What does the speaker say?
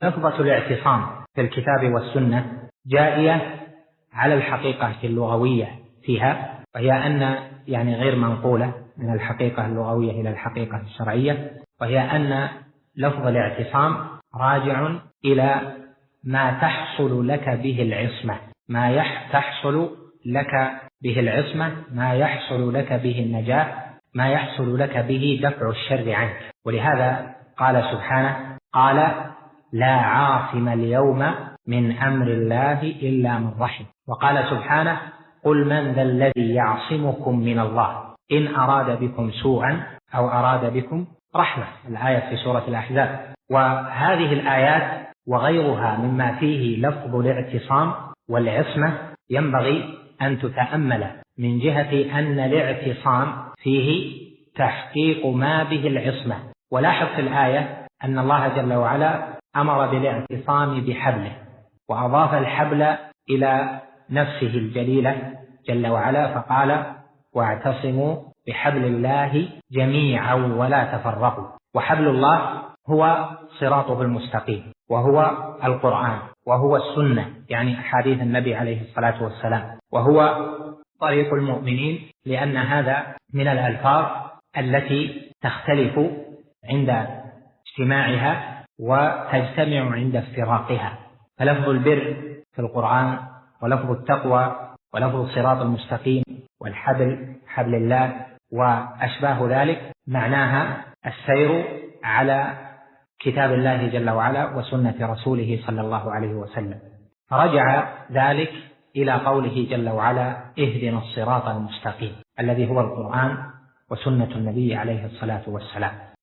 لفظة الاعتصام في الكتاب والسنة جائية على الحقيقة اللغوية فيها، وهي أن يعني غير منقولة من الحقيقة اللغوية إلى الحقيقة الشرعية، وهي أن لفظ الاعتصام راجع إلى ما تحصل لك به العصمة، ما تحصل لك به العصمة، ما يحصل لك به النجاة، ما يحصل لك به دفع الشر عنك. ولهذا قال سبحانه: قال: لا عاصم اليوم من أمر الله إلا من رحم. وقال سبحانه: قل من ذا الذي يعصمكم من الله إن أراد بكم سوءا أو أراد بكم رحمة، الآية في سورة الأحزاب. وهذه الآيات وغيرها مما فيه لفظ الاعتصام والعصمة ينبغي أن تتأمل من جهة أن الاعتصام فيه تحقيق ما به العصمة. ولاحظ في الآية أن الله جل وعلا أمر بالاعتصام بحبله، وأضاف الحبل إلى نفسه الجليلة جل وعلا، فقال: واعتصموا بحبل الله جميعا ولا تفرقوا. وحبل الله هو صراطه المستقيم، وهو القرآن، وهو السنة يعني أحاديث النبي عليه الصلاة والسلام، وهو طريق المؤمنين، لأن هذا من الألفاظ التي تختلف عند اجتماعها وتجتمع عند افتراقها. فلفظ البر في القرآن، ولفظ التقوى، ولفظ الصراط المستقيم، والحبل حبل الله وأشباه ذلك معناها السير على كتاب الله جل وعلا وسنة رسوله صلى الله عليه وسلم. فرجع ذلك إلى قوله جل وعلا: اهدنا الصراط المستقيم، الذي هو القرآن وسنة النبي عليه الصلاة والسلام.